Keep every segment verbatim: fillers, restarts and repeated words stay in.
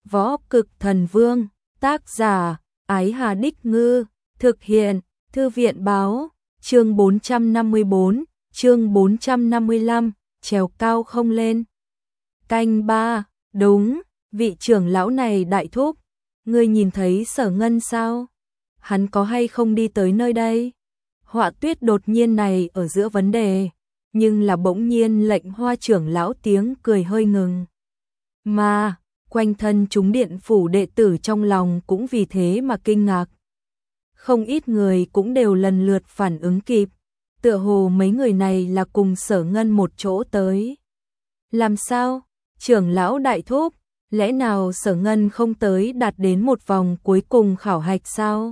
Võ Cực Thần Vương, tác giả, Ái Hà Đích Ngư, thực hiện, Thư viện Báo, chương bốn trăm năm mươi tư, chương bốn trăm năm mươi lăm, trèo cao không lên. Canh ba, đúng, vị trưởng lão này đại thúc, ngươi nhìn thấy Sở Ngân sao? Hắn có hay không đi tới nơi đây? Họa Tuyết đột nhiên này ở giữa vấn đề, nhưng là bỗng nhiên lệnh Hoa trưởng lão tiếng cười hơi ngừng. Mà, quanh thân chúng điện phủ đệ tử trong lòng cũng vì thế mà kinh ngạc. Không ít người cũng đều lần lượt phản ứng kịp, tựa hồ mấy người này là cùng Sở Ngân một chỗ tới. Làm sao? Trưởng lão đại thúc, lẽ nào Sở Ngân không tới đạt đến một vòng cuối cùng khảo hạch sao?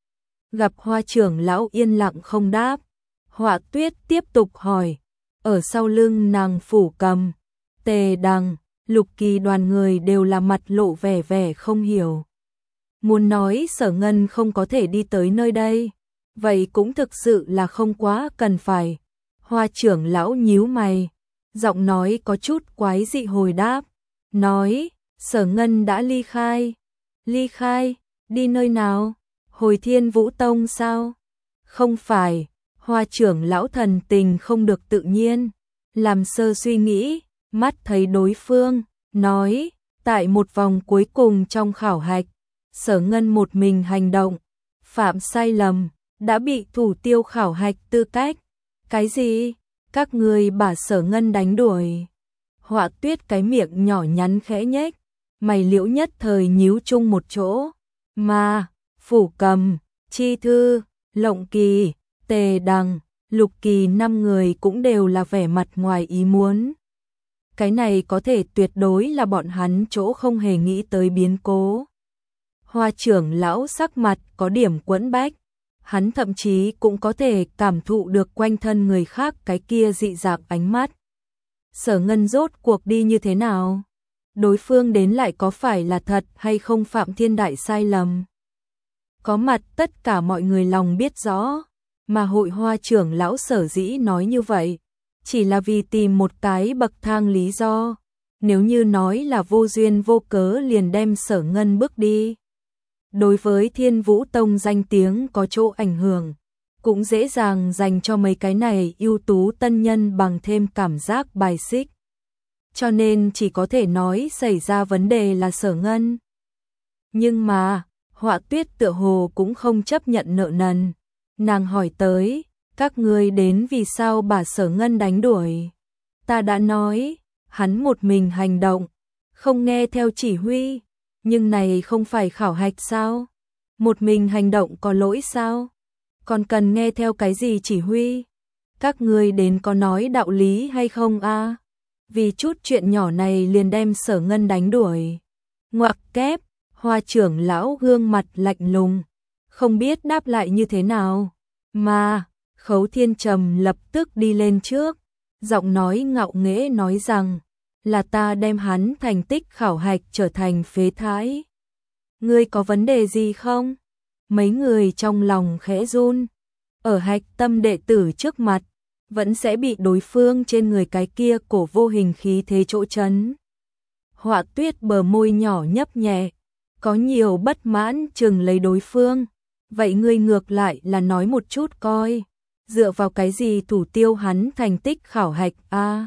Gặp Hoa trưởng lão yên lặng không đáp, Họa Tuyết tiếp tục hỏi, ở sau lưng nàng Phủ Cầm, Tề Đằng, Lục Kỳ đoàn người đều là mặt lộ vẻ vẻ không hiểu. Muốn nói Sở Ngân không có thể đi tới nơi đây, vậy cũng thực sự là không quá cần phải. Hoa trưởng lão nhíu mày, giọng nói có chút quái dị hồi đáp, nói, Sở Ngân đã ly khai. Ly khai, đi nơi nào? Hồi Thiên Vũ Tông sao? Không phải, Hoa trưởng lão thần tình không được tự nhiên, làm sơ suy nghĩ, mắt thấy đối phương, nói, tại một vòng cuối cùng trong khảo hạch, Sở Ngân một mình hành động, phạm sai lầm, đã bị thủ tiêu khảo hạch tư cách. Cái gì? Các người把Sở Ngân đánh đuổi? Họa Tuyết cái miệng nhỏ nhắn khẽ nhếch, mày liễu nhất thời nhíu chung một chỗ. Mà, Phủ Cầm, Chi Thư, Lộng Kỳ, Tề Đằng, Lục Kỳ năm người cũng đều là vẻ mặt ngoài ý muốn. Cái này có thể tuyệt đối là bọn hắn chỗ không hề nghĩ tới biến cố. Hoa trưởng lão sắc mặt có điểm quẫn bách, hắn thậm chí cũng có thể cảm thụ được quanh thân người khác cái kia dị dạng ánh mắt. Sở Ngân rốt cuộc đi như thế nào? Đối phương đến lại có phải là thật hay không phạm thiên đại sai lầm? Có mặt tất cả mọi người lòng biết rõ, mà hội Hoa trưởng lão sở dĩ nói như vậy, chỉ là vì tìm một cái bậc thang lý do, nếu như nói là vô duyên vô cớ liền đem Sở Ngân bước đi. Đối với Thiên Vũ Tông danh tiếng có chỗ ảnh hưởng, cũng dễ dàng dành cho mấy cái này ưu tú tân nhân bằng thêm cảm giác bài xích. Cho nên chỉ có thể nói xảy ra vấn đề là Sở Ngân. Nhưng mà, Họa Tuyết tựa hồ cũng không chấp nhận nợ nần. Nàng hỏi tới, các ngươi đến vì sao bà Sở Ngân đánh đuổi? Ta đã nói, hắn một mình hành động, không nghe theo chỉ huy, nhưng này không phải khảo hạch sao? Một mình hành động có lỗi sao? Còn cần nghe theo cái gì chỉ huy? Các ngươi đến có nói đạo lý hay không a? À? Vì chút chuyện nhỏ này liền đem Sở Ngân đánh đuổi. Ngoặc kép, Hoa trưởng lão gương mặt lạnh lùng, không biết đáp lại như thế nào. Mà, Khấu Thiên Trầm lập tức đi lên trước, giọng nói ngạo nghễ nói rằng, là ta đem hắn thành tích khảo hạch trở thành phế thái. Ngươi có vấn đề gì không? Mấy người trong lòng khẽ run, ở hạch tâm đệ tử trước mặt, vẫn sẽ bị đối phương trên người cái kia cổ vô hình khí thế chỗ chấn. Họa Tuyết bờ môi nhỏ nhấp nhẹ, có nhiều bất mãn chừng lấy đối phương. Vậy ngươi ngược lại là nói một chút coi, dựa vào cái gì thủ tiêu hắn thành tích khảo hạch a? À,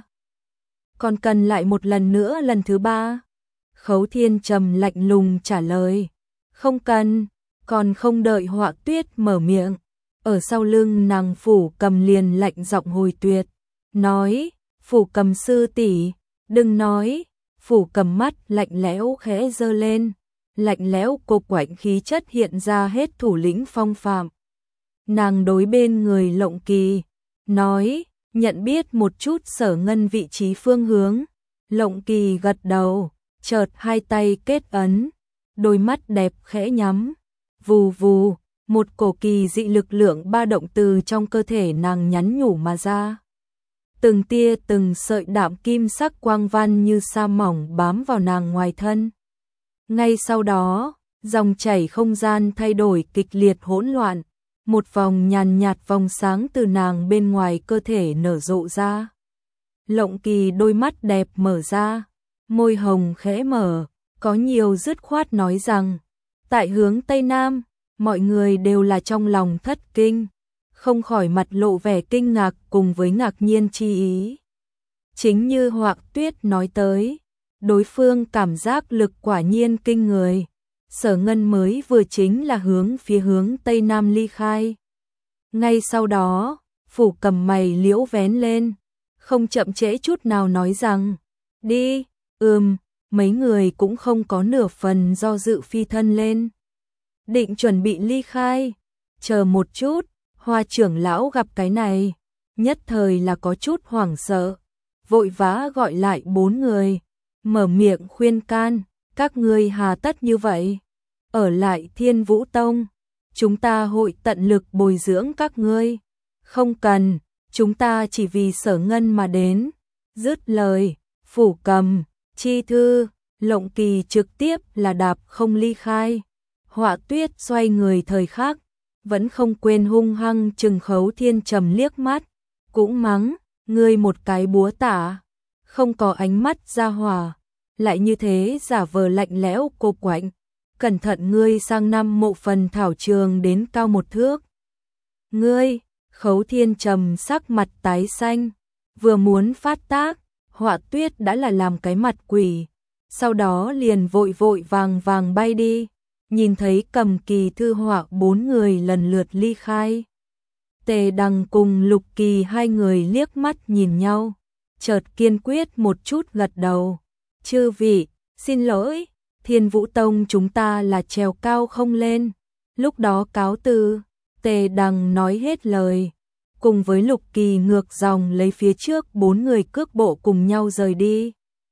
còn cần lại một lần nữa lần thứ ba? Khấu Thiên Trầm lạnh lùng trả lời, không cần. Còn không đợi Họa Tuyết mở miệng, ở sau lưng nàng Phủ Cầm liền lạnh giọng hồi tuyệt, nói, Phủ Cầm sư tỷ, đừng nói. Phủ Cầm mắt lạnh lẽo khẽ giơ lên, lạnh lẽo cô quạnh khí chất hiện ra hết thủ lĩnh phong phạm. Nàng đối bên người Lộng Kỳ, nói, nhận biết một chút Sở Ngân vị trí phương hướng. Lộng Kỳ gật đầu, chợt hai tay kết ấn, đôi mắt đẹp khẽ nhắm, vù vù, một cổ kỳ dị lực lượng ba động từ trong cơ thể nàng nhắn nhủ mà ra. Từng tia từng sợi đạm kim sắc quang văn như sa mỏng bám vào nàng ngoài thân. Ngay sau đó, dòng chảy không gian thay đổi kịch liệt hỗn loạn, một vòng nhàn nhạt vòng sáng từ nàng bên ngoài cơ thể nở rộ ra. Lộng Kỳ đôi mắt đẹp mở ra, môi hồng khẽ mở, có nhiều dứt khoát nói rằng, tại hướng Tây Nam, mọi người đều là trong lòng thất kinh, không khỏi mặt lộ vẻ kinh ngạc cùng với ngạc nhiên chi ý. Chính như Hoạc Tuyết nói tới, đối phương cảm giác lực quả nhiên kinh người. Sở Ngân mới vừa chính là hướng phía hướng Tây Nam ly khai. Ngay sau đó, Phủ Cầm mày liễu vén lên, không chậm trễ chút nào nói rằng, đi, ừm, mấy người cũng không có nửa phần do dự phi thân lên. Định chuẩn bị ly khai, chờ một chút, Hoa trưởng lão gặp cái này, nhất thời là có chút hoảng sợ, vội vã gọi lại bốn người, mở miệng khuyên can, các ngươi hà tất như vậy, ở lại Thiên Vũ Tông, chúng ta hội tận lực bồi dưỡng các ngươi, không cần, chúng ta chỉ vì Sở Ngân mà đến. Dứt lời, Phủ Cầm, Chi Thư, Lộng Kỳ trực tiếp là đạp không ly khai. Họa Tuyết xoay người thời khắc, vẫn không quên hung hăng trừng Khấu Thiên Trầm liếc mắt, cũng mắng, ngươi một cái búa tả, không có ánh mắt ra hỏa, lại như thế giả vờ lạnh lẽo cô quạnh, cẩn thận ngươi sang năm mộ phần thảo trường đến cao một thước. Ngươi, Khấu Thiên Trầm sắc mặt tái xanh, vừa muốn phát tác, Họa Tuyết đã là làm cái mặt quỷ, sau đó liền vội vội vàng vàng bay đi, nhìn thấy Cầm Kỳ Thư Họa bốn người lần lượt ly khai. Tề Đằng cùng Lục Kỳ hai người liếc mắt nhìn nhau, chợt kiên quyết một chút gật đầu. Chư vị, xin lỗi, Thiên Vũ Tông chúng ta là trèo cao không lên, lúc đó cáo từ. Tề Đằng nói hết lời, cùng với Lục Kỳ ngược dòng lấy phía trước bốn người cước bộ cùng nhau rời đi.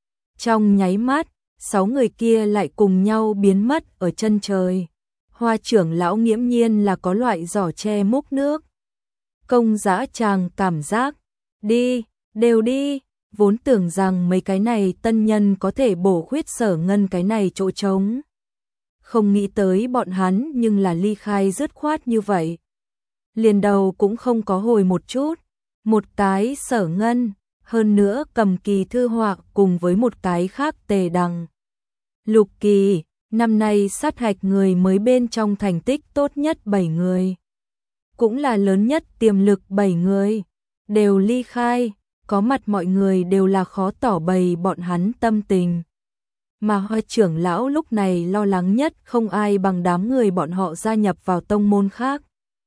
Trong nháy mắt, sáu người kia lại cùng nhau biến mất ở chân trời. Hoa trưởng lão nghiễm nhiên là có loại giỏ tre múc nước. Công dã tràng cảm giác, đi, đều đi, vốn tưởng rằng mấy cái này tân nhân có thể bổ khuyết Sở Ngân cái này chỗ trống. Không nghĩ tới bọn hắn nhưng là ly khai dứt khoát như vậy. Liền đầu cũng không có hồi một chút, một cái Sở Ngân, hơn nữa Cầm Kỳ Thư Họa cùng với một cái khác Tề Đằng. Lục Kỳ, năm nay sát hạch người mới bên trong thành tích tốt nhất bảy người. Cũng là lớn nhất tiềm lực bảy người, đều ly khai, có mặt mọi người đều là khó tỏ bày bọn hắn tâm tình. Mà Hoa trưởng lão lúc này lo lắng nhất không ai bằng đám người bọn họ gia nhập vào tông môn khác.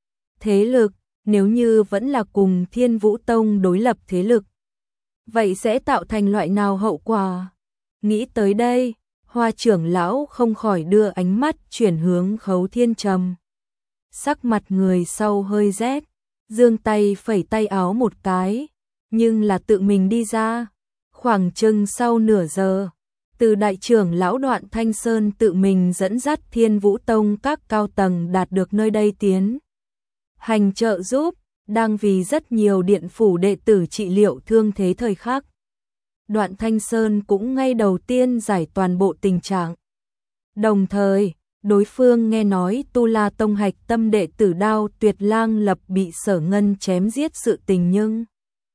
Thế lực, nếu như vẫn là cùng Thiên Vũ Tông đối lập thế lực, vậy sẽ tạo thành loại nào hậu quả? Nghĩ tới đây, Hoa trưởng lão không khỏi đưa ánh mắt chuyển hướng Khấu Thiên Trầm. Sắc mặt người sau hơi rét, giương tay phẩy tay áo một cái, nhưng là tự mình đi ra. Khoảng chừng sau nửa giờ, từ đại trưởng lão Đoạn Thanh Sơn tự mình dẫn dắt Thiên Vũ Tông các cao tầng đạt được nơi đây tiến hành trợ giúp, đang vì rất nhiều điện phủ đệ tử trị liệu thương thế thời khắc. Đoạn Thanh Sơn cũng ngay đầu tiên giải toàn bộ tình trạng. Đồng thời, đối phương nghe nói Tu La Tông hạch tâm đệ tử Đao Tuyệt Lang Lập bị Sở Ngân chém giết sự tình nhưng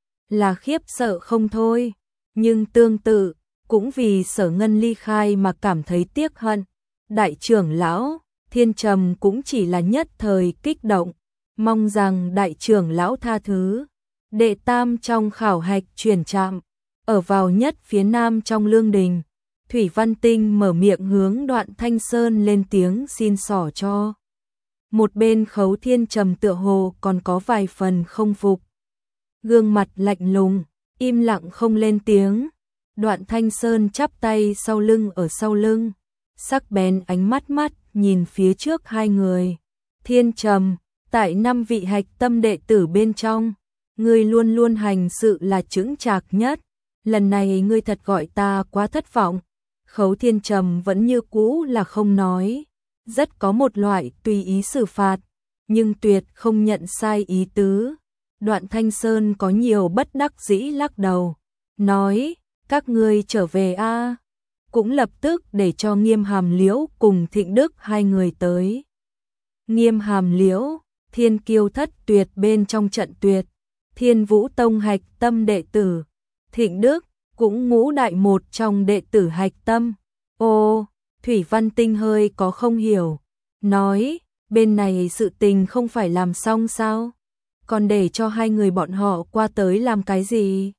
là khiếp sợ không thôi, nhưng tương tự cũng vì Sở Ngân ly khai mà cảm thấy tiếc hận. Đại trưởng lão Thiên Trầm cũng chỉ là nhất thời kích động, mong rằng đại trưởng lão tha thứ. Đệ tam trong khảo hạch chuyển trạm, ở vào nhất phía nam trong lương đình, Thủy Văn Tinh mở miệng hướng Đoạn Thanh Sơn lên tiếng xin xỏ cho. Một bên Khấu Thiên Trầm tựa hồ còn có vài phần không phục, gương mặt lạnh lùng, im lặng không lên tiếng. Đoạn Thanh Sơn chắp tay sau lưng ở sau lưng, sắc bén ánh mắt mắt nhìn phía trước hai người. Thiên Trầm, tại năm vị hạch tâm đệ tử bên trong, ngươi luôn luôn hành sự là chững chạc nhất, lần này ngươi thật gọi ta quá thất vọng. Khấu Thiên Trầm vẫn như cũ là không nói, rất có một loại tùy ý xử phạt, nhưng tuyệt không nhận sai ý tứ. Đoạn Thanh Sơn có nhiều bất đắc dĩ lắc đầu, nói, các ngươi trở về a. Cũng lập tức để cho Nghiêm Hàm Liễu cùng Thịnh Đức hai người tới. Nghiêm Hàm Liễu, thiên kiêu thất tuyệt bên trong trận tuyệt, Thiên Vũ Tông hạch tâm đệ tử. Thịnh Đức, cũng ngũ đại một trong đệ tử hạch tâm. Ô, Thủy Văn Tinh hơi có không hiểu, nói, bên này sự tình không phải làm xong sao? Còn để cho hai người bọn họ qua tới làm cái gì?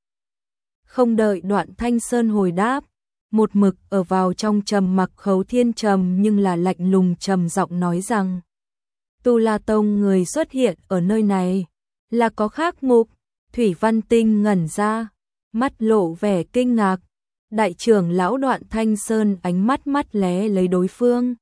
Không đợi Đoạn Thanh Sơn hồi đáp, một mực ở vào trong trầm mặc Khấu Thiên Trầm nhưng là lạnh lùng trầm giọng nói rằng Tu La Tông người xuất hiện ở nơi này là có khác mục. Thủy Văn Tinh ngẩn ra, mắt lộ vẻ kinh ngạc. Đại trưởng lão Đoạn Thanh Sơn ánh mắt mắt lé lấy đối phương,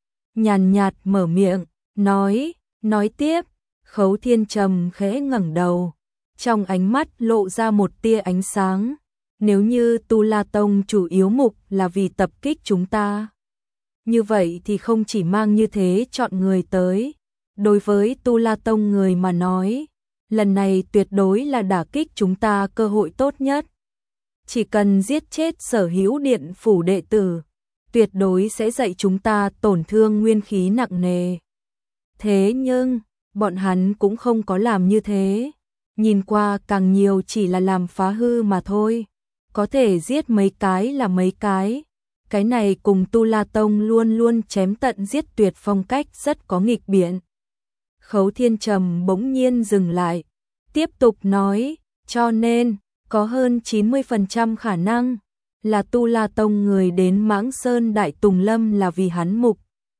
nhàn nhạt mở miệng, nói, nói tiếp. Khấu Thiên Trầm khẽ ngẩng đầu, trong ánh mắt lộ ra một tia ánh sáng. Nếu như Tu La Tông chủ yếu mục là vì tập kích chúng ta, như vậy thì không chỉ mang như thế chọn người tới. Đối với Tu La Tông người mà nói, lần này tuyệt đối là đả kích chúng ta cơ hội tốt nhất. Chỉ cần giết chết sở hữu điện phủ đệ tử, tuyệt đối sẽ dạy chúng ta tổn thương nguyên khí nặng nề. Thế nhưng, bọn hắn cũng không có làm như thế. Nhìn qua càng nhiều chỉ là làm phá hư mà thôi. Có thể giết mấy cái là mấy cái. Cái này cùng Tu La Tông luôn luôn chém tận giết tuyệt phong cách rất có nghịch biện. Khấu Thiên Trầm bỗng nhiên dừng lại, tiếp tục nói, cho nên, có hơn chín mươi phần trăm khả năng là Tu La Tông người đến Mãng Sơn Đại Tùng Lâm là vì hắn mục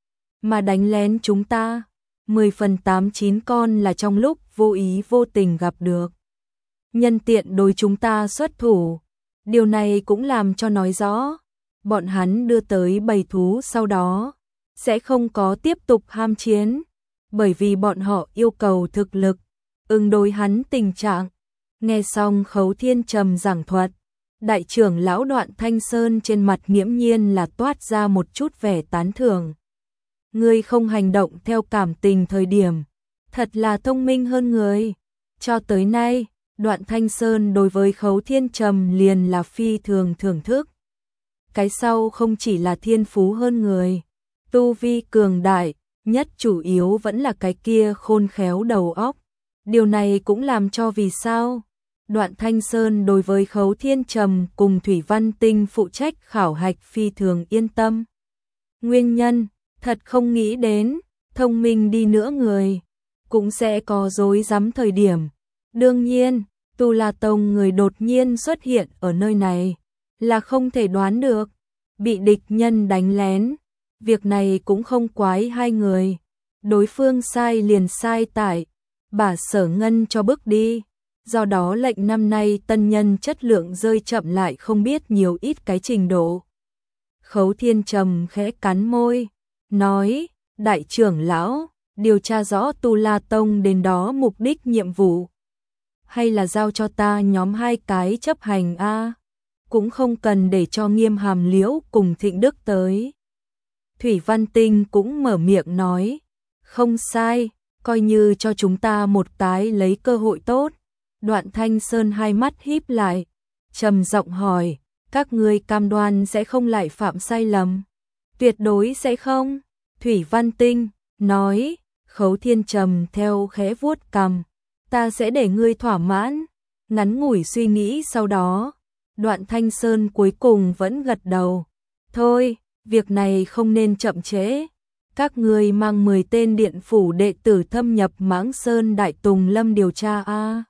mà đánh lén chúng ta. mười phần tám chín con là trong lúc vô ý vô tình gặp được, nhân tiện đối chúng ta xuất thủ. Điều này cũng làm cho nói rõ, bọn hắn đưa tới bầy thú sau đó sẽ không có tiếp tục ham chiến, bởi vì bọn họ yêu cầu thực lực ứng đối hắn tình trạng. Nghe xong Khấu Thiên Trầm giảng thuật, đại trưởng lão Đoạn Thanh Sơn trên mặt nghiễm nhiên là toát ra một chút vẻ tán thưởng. Ngươi không hành động theo cảm tình thời điểm, thật là thông minh hơn người. Cho tới nay, Đoạn Thanh Sơn đối với Khấu Thiên Trầm liền là phi thường thưởng thức. Cái sau không chỉ là thiên phú hơn người, tu vi cường đại, nhất chủ yếu vẫn là cái kia khôn khéo đầu óc. Điều này cũng làm cho vì sao Đoạn Thanh Sơn đối với Khấu Thiên Trầm cùng Thủy Văn Tinh phụ trách khảo hạch phi thường yên tâm. Nguyên nhân, thật không nghĩ đến, thông minh đi nữa người, cũng sẽ có dối rắm thời điểm. Đương nhiên, Tu La Tông người đột nhiên xuất hiện ở nơi này, là không thể đoán được. Bị địch nhân đánh lén, việc này cũng không quái hai người. Đối phương sai liền sai tại, bà Sở Ngân cho bước đi. Do đó lệnh năm nay tân nhân chất lượng rơi chậm lại không biết nhiều ít cái trình độ. Khấu Thiên Trầm khẽ cắn môi, nói, đại trưởng lão, điều tra rõ Tu La Tông đến đó mục đích nhiệm vụ. Hay là giao cho ta nhóm hai cái chấp hành a, cũng không cần để cho Nghiêm Hàm Liễu cùng Thịnh Đức tới. Thủy Văn Tinh cũng mở miệng nói, không sai, coi như cho chúng ta một cái lấy cơ hội tốt. Đoạn Thanh Sơn hai mắt híp lại, trầm giọng hỏi, các ngươi cam đoan sẽ không lại phạm sai lầm? Tuyệt đối sẽ không. Thủy Văn Tinh nói. Khấu Thiên Trầm theo khẽ vuốt cằm, ta sẽ để ngươi thỏa mãn. Ngắn ngủi suy nghĩ sau đó, Đoạn Thanh Sơn cuối cùng vẫn gật đầu. Thôi, việc này không nên chậm trễ. Các ngươi mang mười tên điện phủ đệ tử thâm nhập Mãng Sơn Đại Tùng Lâm điều tra a.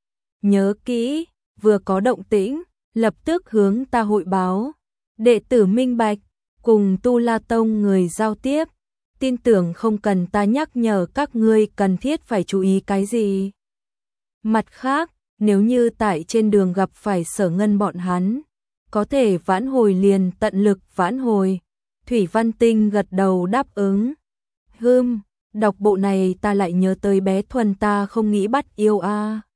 Nhớ kỹ, vừa có động tĩnh, lập tức hướng ta hội báo. Đệ tử minh bạch, cùng Tu La Tông người giao tiếp, tin tưởng không cần ta nhắc nhở các ngươi cần thiết phải chú ý cái gì. Mặt khác, nếu như tại trên đường gặp phải Sở Ngân bọn hắn, có thể vãn hồi liền tận lực vãn hồi. Thủy Văn Tinh gật đầu đáp ứng. Hừm, đọc bộ này ta lại nhớ tới bé Thuần ta không nghĩ bắt yêu a.